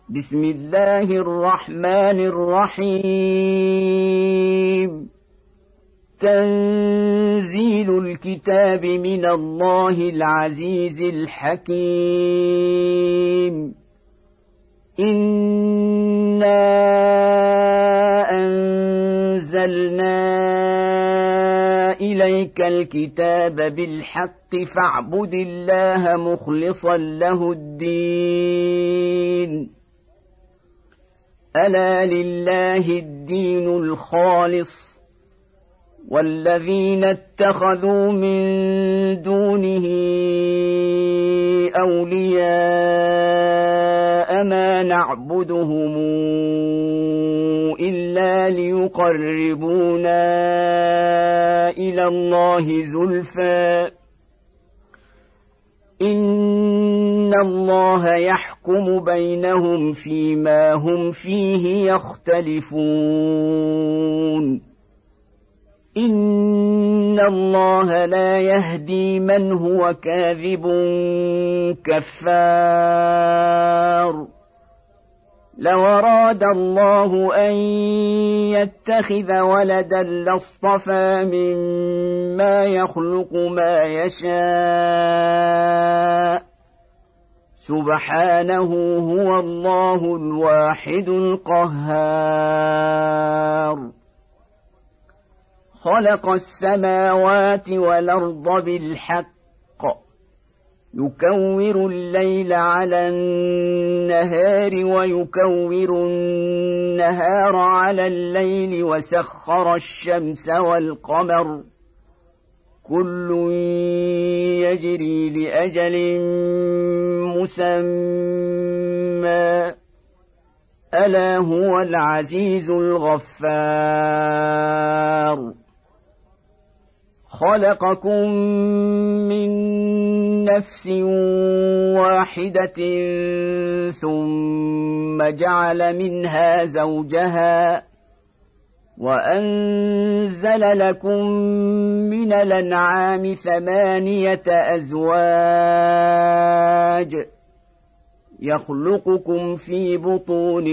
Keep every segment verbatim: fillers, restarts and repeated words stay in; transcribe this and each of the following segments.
بسم الله الرحمن الرحيم. تنزيل الكتاب من الله العزيز الحكيم. إنا أنزلنا إليك الكتاب بالحق فاعبد الله مخلصا له الدين. ألا لله الدين الخالص، والذين اتخذوا من دونه أولياء ما نعبدهم إلا ليقربونا إلى الله زلفى إن الله يحكم بينهم فيما هم فيه يختلفون. إن الله لا يهدي من هو كاذب كفار. لو أراد الله أن يتخذ ولدا لاصطفى مما يخلق ما يشاء، سبحانه هو الله الواحد القهار. خلق السماوات والأرض بالحق، يكور الليل على النهار ويكور النهار على الليل، وسخر الشمس والقمر كل يجري لأجل مسمى، ألا هو العزيز الغفار. خلقكم من نفس واحدة ثم جعل منها زوجها، وأنزل لكم من الأنعام ثمانية أزواج، يخلقكم في بطون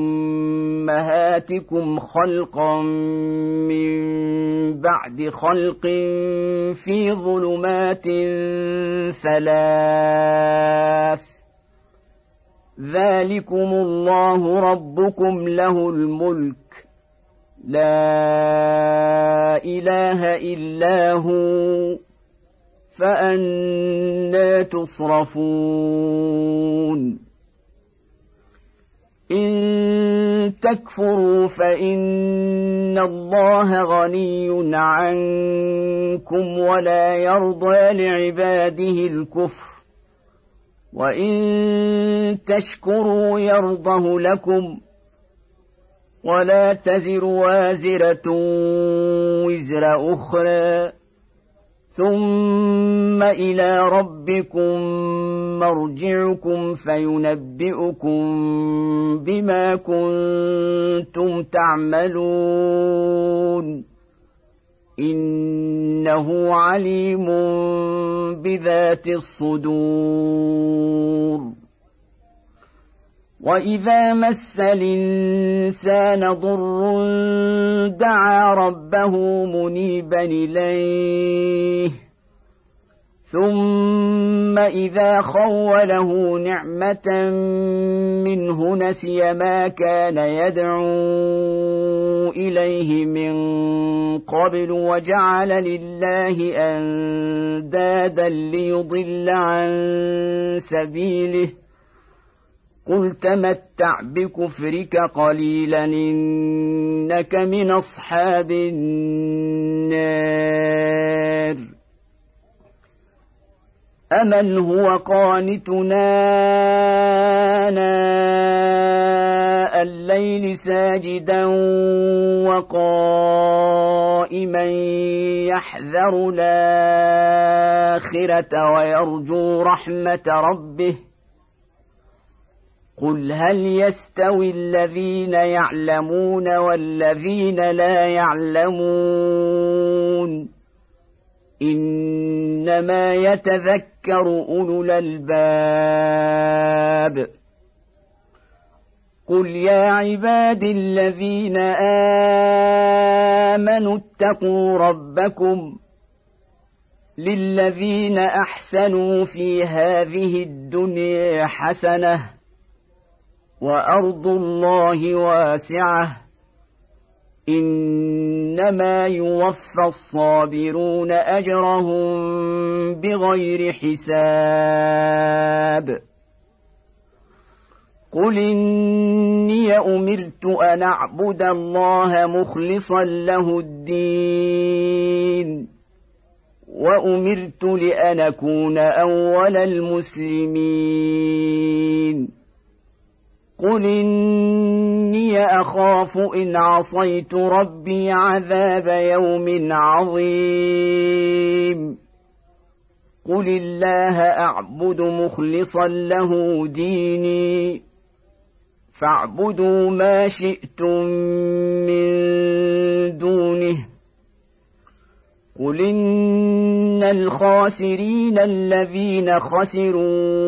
أمهاتكم خلقا من بعد خلق في ظلمات ثلاث، ذلكم الله ربكم له الملك، لا إله إلا هو، فأنى تصرفون. إن تكفروا فإن الله غني عنكم ولا يرضى لعباده الكفر، وإن تشكروا يرضه لكم، ولا تزر وازرة وزر أخرى، ثم إلى ربكم مرجعكم فينبئكم بما كنتم تعملون، إنه عليم بذات الصدور. وإذا مس الإنسان ضر دعا ربه منيبا إليه، ثم إذا خوله نعمة منه نسي ما كان يدعو إليه من قبل، وجعل لله أندادا ليضل عن سبيله، قل تمتع بكفرك قليلا إنك من أصحاب النار. أمن هو قانتنا آناء الليل ساجدا وقائما يحذر الآخرة ويرجو رحمة ربه، قل هل يستوي الذين يعلمون والذين لا يعلمون، إنما يتذكر أولو الألباب. قل يا عبادي الذين آمنوا اتقوا ربكم للذين أحسنوا في هذه الدنيا حسنة وأرض الله واسعة إنما يوفى الصابرون أجرهم بغير حساب قل إني أمرت أن أعبد الله مخلصا له الدين وأمرت لأن أكون أول المسلمين قل إني أخاف إن عصيت ربي عذاب يوم عظيم قل الله أعبد مخلصا له ديني فاعبدوا ما شئتم من دونه قل إن الخاسرين الذين خسروا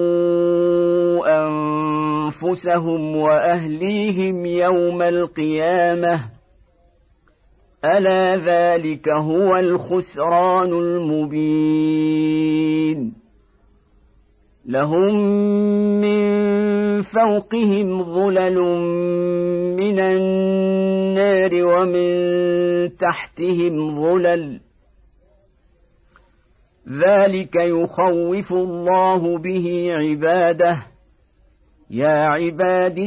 أنفسهم وأهليهم يوم القيامة ألا ذلك هو الخسران المبين لهم من فوقهم ظلل من النار ومن تحتهم ظلل ذلك يخوف الله به عباده يا عباد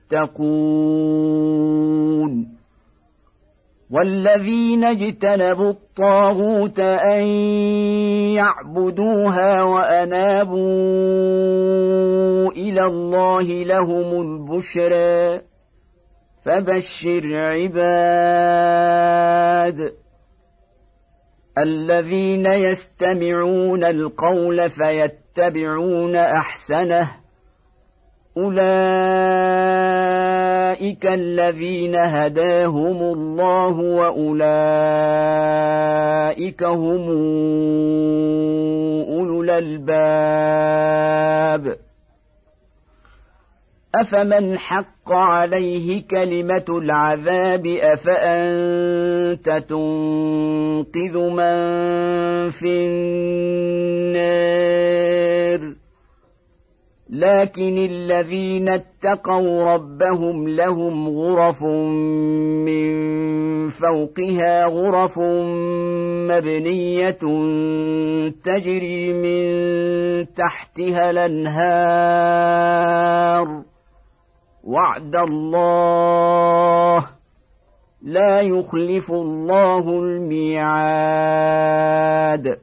فاتقون والذين اجتنبوا الطاغوت أن يعبدوها وأنابوا إلى الله لهم البشرى فبشر عباد الذين يستمعون القول فيتبعون أحسنه أولئك الذين هداهم الله وأولئك هم أولو الألباب أفمن حق عليه كلمة العذاب أفأنت تنقذ من في النار لكن الذين اتقوا ربهم لهم غرف من فوقها غرف مبنية تجري من تحتها الأنهار وعد الله لا يخلف الله الميعاد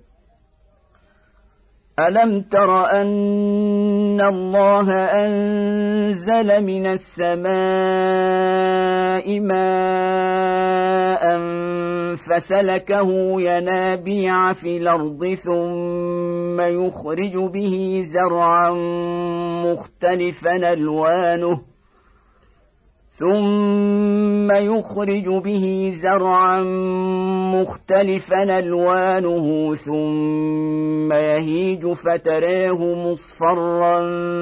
ألم تر أن الله أنزل من السماء ماء فسلكه ينابيع في الأرض ثم يخرج به زرعا مختلفا ألوانه ثم يخرج به زرعا مختلفا ألوانه ثم يهيج فتراه مصفرا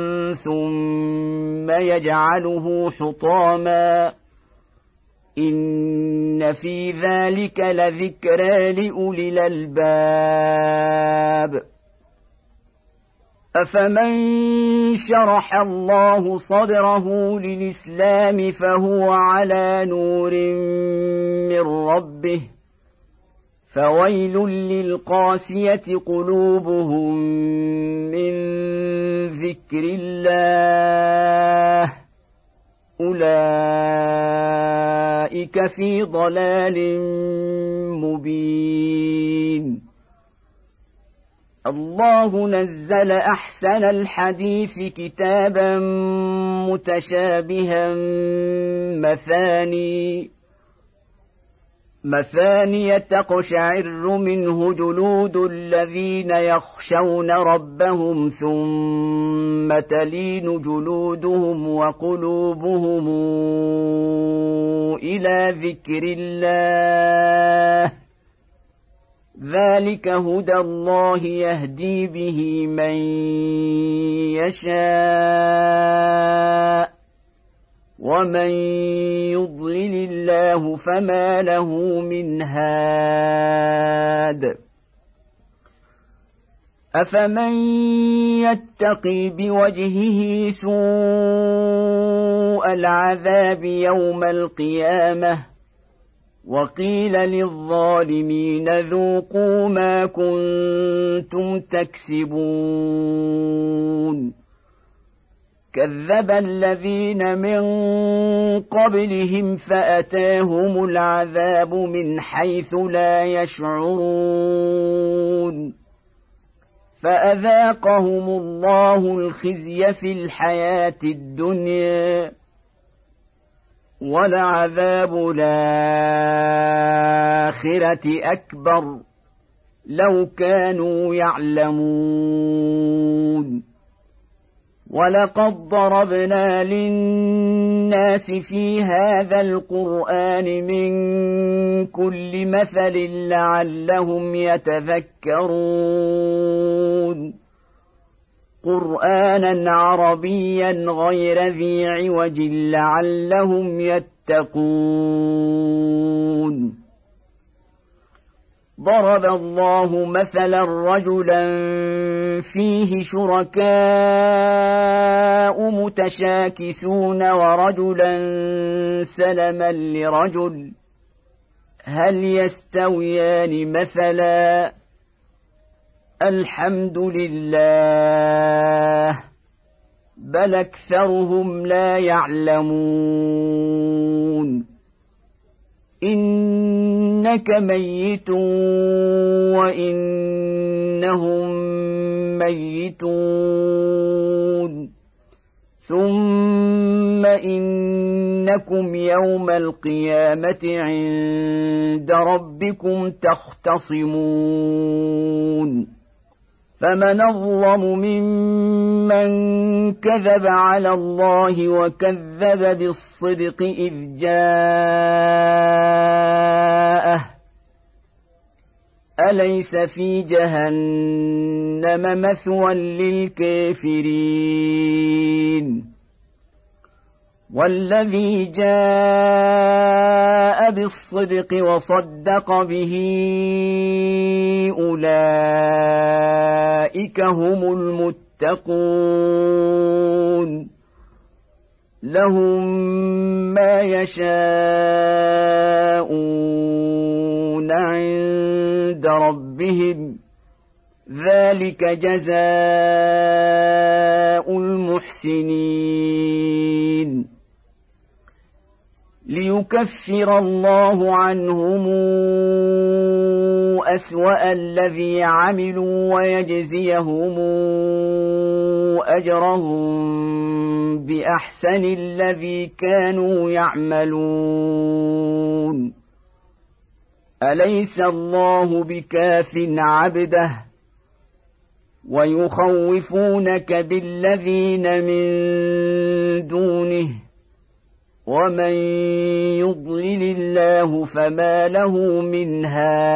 ثم يجعله حطاما إن في ذلك لذكرى لأولي الألباب أفمن شرح الله صدره للإسلام فهو على نور من ربه فويل للقاسية قلوبهم من ذكر الله أولئك في ضلال مبين الله نزل أحسن الحديث كتابا متشابها مثاني مثاني تقشعر منه جلود الذين يخشون ربهم ثم تلين جلودهم وقلوبهم إلى ذكر الله ذلك هدى الله يهدي به من يشاء ومن يضلل الله فما له من هاد أفمن يتقي بوجهه سوء العذاب يوم القيامة وقيل للظالمين ذوقوا ما كنتم تكسبون كذب الذين من قبلهم فأتاهم العذاب من حيث لا يشعرون فأذاقهم الله الخزي في الحياة الدنيا ولعذاب الآخرة أكبر لو كانوا يعلمون ولقد ضربنا للناس في هذا القرآن من كل مثل لعلهم يتذكرون قرآنا عربيا غير ذي عوج لعلهم يتقون ضرب الله مثلا رجلا فيه شركاء متشاكسون ورجلا سلما لرجل هل يستويان مثلا الحمد لله بل أكثرهم لا يعلمون إنك ميت وإنهم ميتون ثم إنكم يوم القيامة عند ربكم تختصمون فمن أظلم ممن كذب على الله وكذب بالصدق إذ جاءه أليس في جهنم مثوى للكافرين والذي جاء بالصدق وصدق به أولئك هم المتقون لهم ما يشاءون عند ربهم ذلك جزاء المحسنين ليكفر الله عنهم أسوأ الذي عملوا ويجزيهم أجرهم بأحسن الذي كانوا يعملون أليس الله بكاف عبده ويخوفونك بالذين من دونه ومن يضلل الله فما له من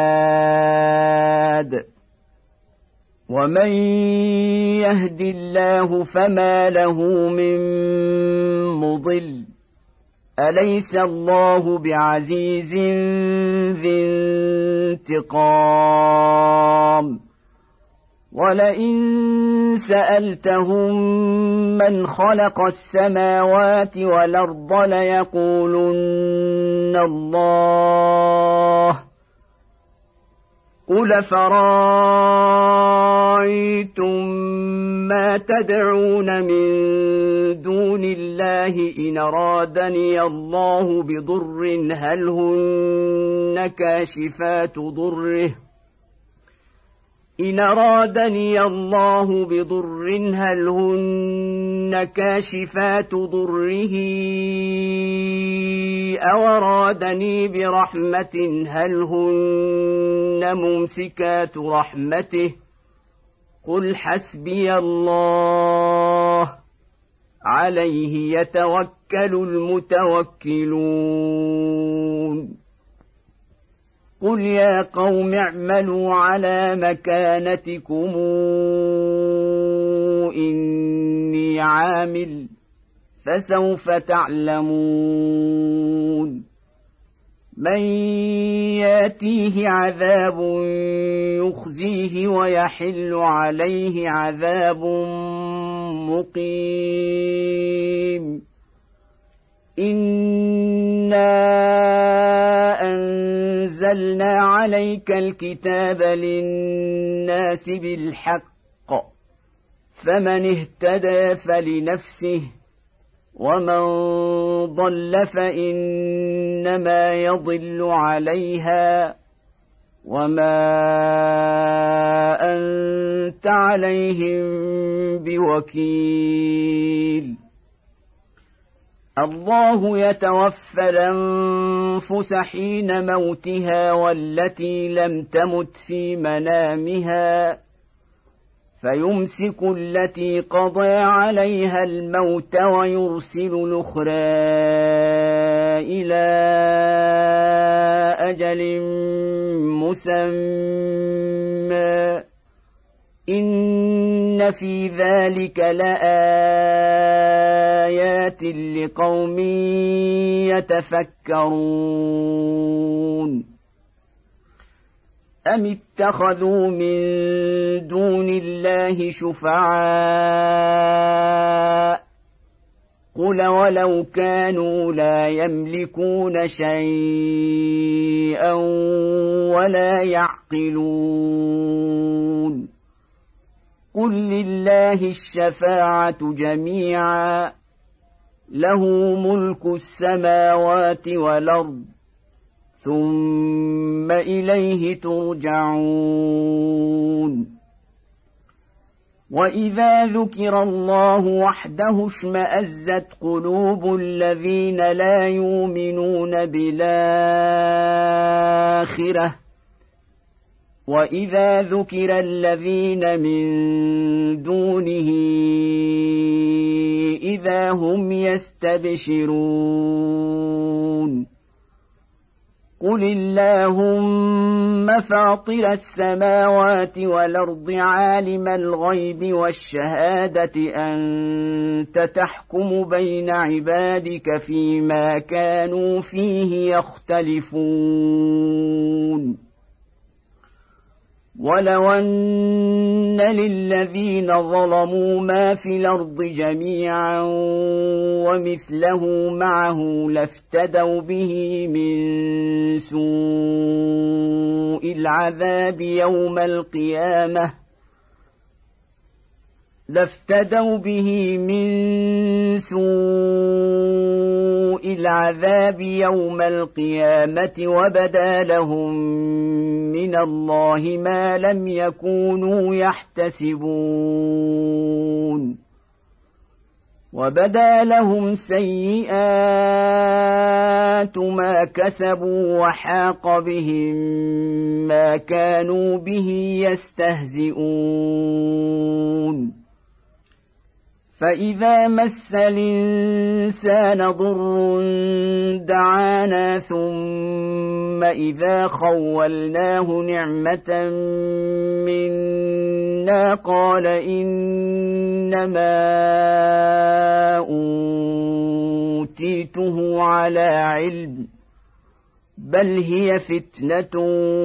هاد ومن يهد الله فما له من مضل أليس الله بعزيز ذي انتقام ولئن سألتهم من خلق السماوات والأرض ليقولن الله قل فرأيتم ما تدعون من دون الله إن أرادني الله بضر هل هن كاشفات ضره إن أرادني الله بضر هل هن كاشفات ضره أو أرادني برحمة هل هن ممسكات رحمته قل حسبي الله عليه يتوكل المتوكلون قل يا قوم اعملوا على مكانتكم إني عامل فسوف تعلمون من ياتيه عذاب يخزيه ويحل عليه عذاب مقيم إنا أنزلنا عليك الكتاب للناس بالحق فمن اهتدى فلنفسه ومن ضل فإنما يضل عليها وما أنت عليهم بوكيل الله يتوفى الأنفس حين موتها والتي لم تمت في منامها فيمسك التي قضى عليها الموت ويرسل الأخرى إلى أجل مسمى إن في ذلك لآيات لقوم يتفكرون أم اتخذوا من دون الله شفعاء قل ولو كانوا لا يملكون شيئا ولا يعقلون قل لله الشفاعة جميعا له ملك السماوات والأرض ثم إليه ترجعون وإذا ذكر الله وحده اشمأزت قلوب الذين لا يؤمنون بالآخرة وإذا ذكر الذين من دونه إذا هم يستبشرون قل اللهم فاطر السماوات والأرض عالم الغيب والشهادة أنت تحكم بين عبادك فيما كانوا فيه يختلفون ولو أن للذين ظلموا ما في الأرض جميعا ومثله معه لافتدوا به من سوء العذاب يوم القيامة لافتدوا به من سوء العذاب يوم القيامة وبدا لهم من الله ما لم يكونوا يحتسبون وبدا لهم سيئات ما كسبوا وحاق بهم ما كانوا به يستهزئون فإذا مس الإنسان ضر دعانا ثم إذا خولناه نعمة منا قال إنما أوتيته على علم بل هي فتنة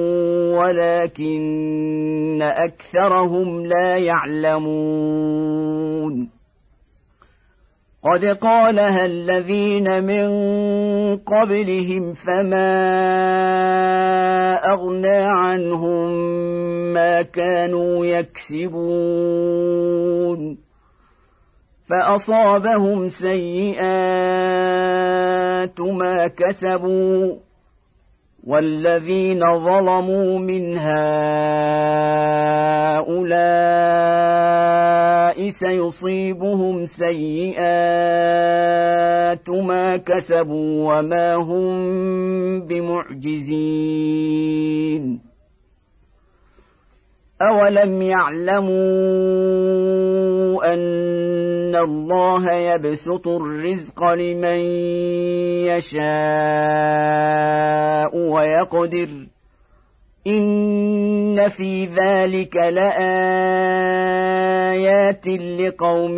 ولكن أكثرهم لا يعلمون قد قالها الذين من قبلهم فما أغنى عنهم ما كانوا يكسبون فأصابهم سيئات ما كسبوا والذين ظلموا من هؤلاء سيصيبهم سيئات ما كسبوا وما هم بمعجزين أولم يعلموا أن الله يبسط الرزق لمن يشاء ويقدر إن في ذلك لآيات لقوم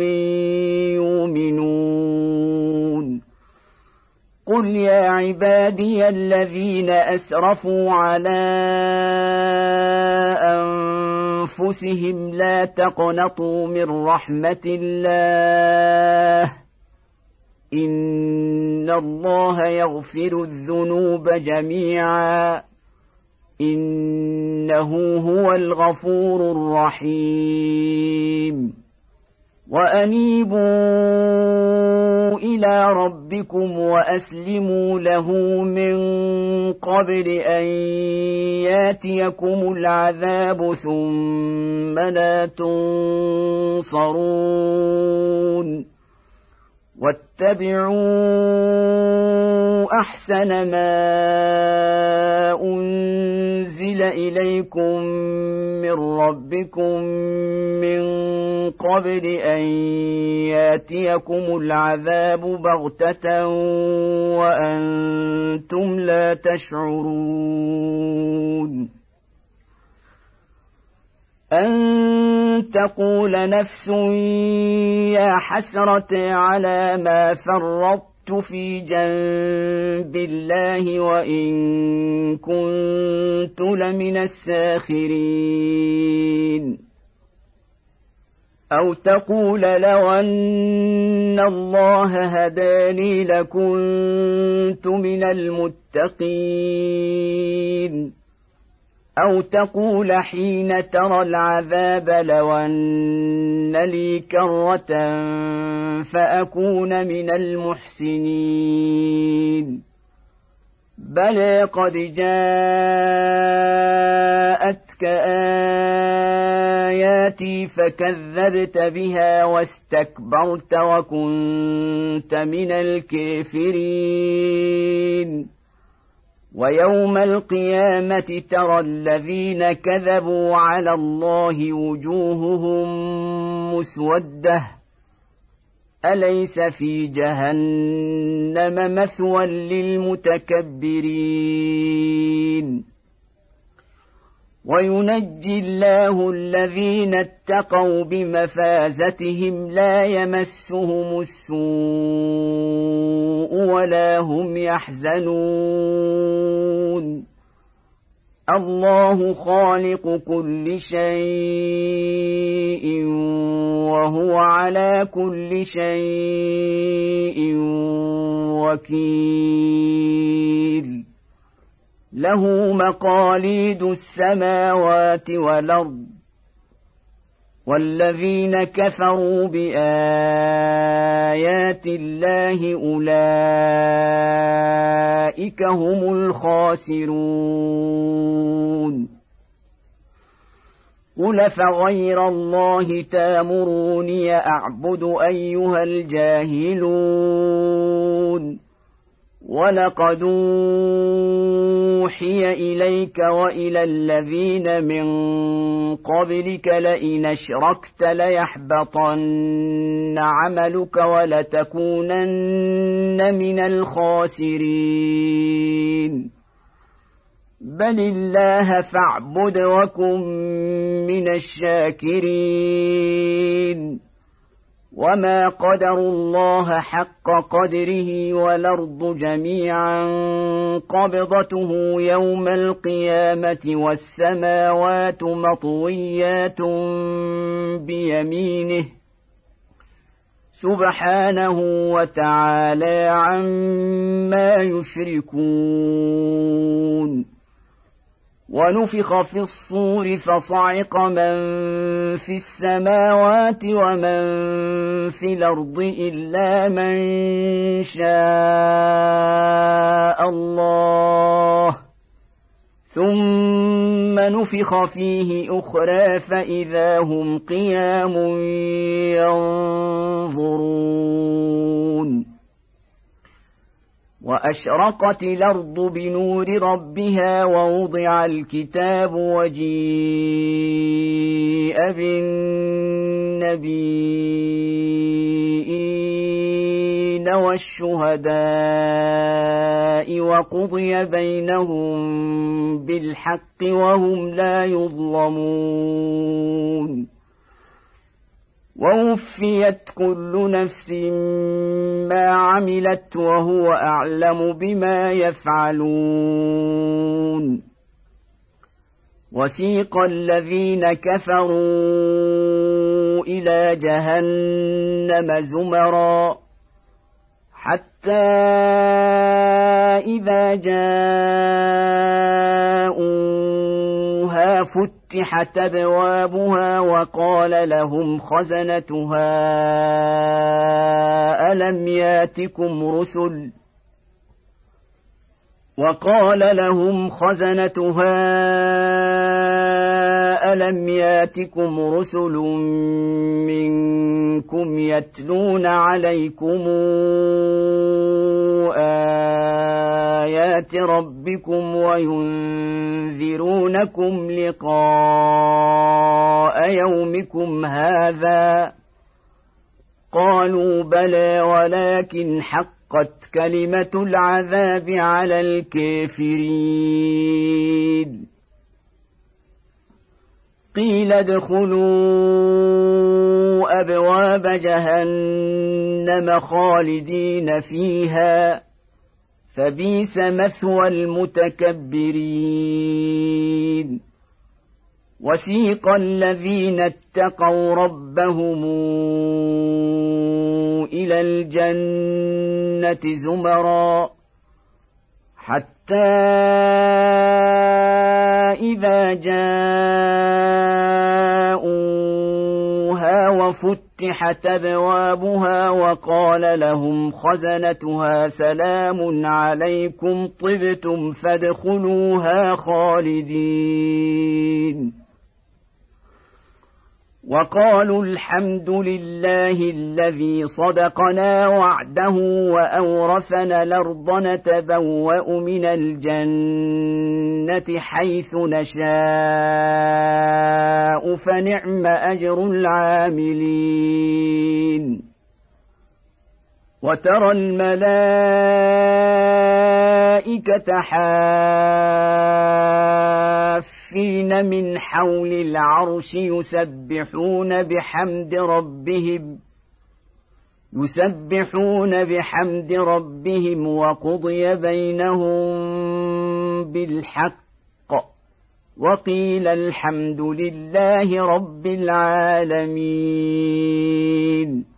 يؤمنون قل يا عبادي الذين أسرفوا على أنفسهم لا تقنطوا من رحمة الله إن الله يغفر الذنوب جميعا إنه هو الغفور الرحيم وأنيبوا إلى ربكم وأسلموا له من قبل أن ياتيكم العذاب ثم لا تنصرون واتبعوا أحسن ما أنزل إليكم من ربكم من قبل أن ياتيكم العذاب بغتة وأنتم لا تشعرون أن تقول نفس يا حسرة على ما فرطت في جنب الله وإن كنت لمن الساخرين أو تقول لو أن الله هداني لكنت من المتقين أو تقول حين ترى العذاب لو أن لي كرة فأكون من المحسنين بلى قد جاءتك آياتي فكذبت بها واستكبرت وكنت من الكافرين ويوم القيامة ترى الذين كذبوا على الله وجوههم مسودة أليس في جهنم مثوى للمتكبرين وينجي الله الذين اتقوا بمفازتهم لا يمسهم السوء ولا هم يحزنون الله خالق كل شيء وهو على كل شيء وكيل له مقاليد السماوات والأرض والذين كفروا بآيات الله أولئك هم الخاسرون قل فغير الله تامروني أعبد أيها الجاهلون ولقد أوحي إليك وإلى الذين من قبلك لئن أشركت ليحبطن عملك ولتكونن من الخاسرين بل الله فاعبد وكن من الشاكرين وما قدروا الله حق قدره والأرض جميعا قبضته يوم القيامة والسماوات مطويات بيمينه سبحانه وتعالى عما يشركون ونفخ في الصور فصعق من في السماوات ومن في الأرض إلا من شاء الله ثم نفخ فيه أخرى فإذا هم قيام ينظرون وأشرقت الأرض بنور ربها ووضع الكتاب وجيء بالنبيين والنبيين والشهداء وقضي بينهم بالحق وهم لا يظلمون ووفيت كل نفس ما عملت وهو أعلم بما يفعلون وسيق الذين كفروا إلى جهنم زمرا حتى إذا جاءوها فتحت أبوابها وقال لهم خزنتها ألم ياتكم رسل وقال لهم خزنتها ألم ياتكم رسل منكم يتلون عليكم آيات ربكم وينذرونكم لقاء يومكم هذا قالوا بلى ولكن حق قد كلمة العذاب على الكافرين قيل ادخلوا أبواب جهنم خالدين فيها فبئس مثوى المتكبرين وسيق الذين اتقوا ربهم إلى الجنة زمرا حتى إذا جاءوها وفتحت أبوابها وقال لهم خزنتها سلام عليكم طبتم فادخلوها خالدين وقالوا الحمد لله الذي صدقنا وعده وأورثنا الأرض نتبوأ من الجنة حيث نشاء فنعم أجر العاملين وترى الملائكة حافين من حول العرش يسبحون بحمد ربهم يسبحون بحمد ربهم وقضي بينهم بالحق وقيل الحمد لله رب العالمين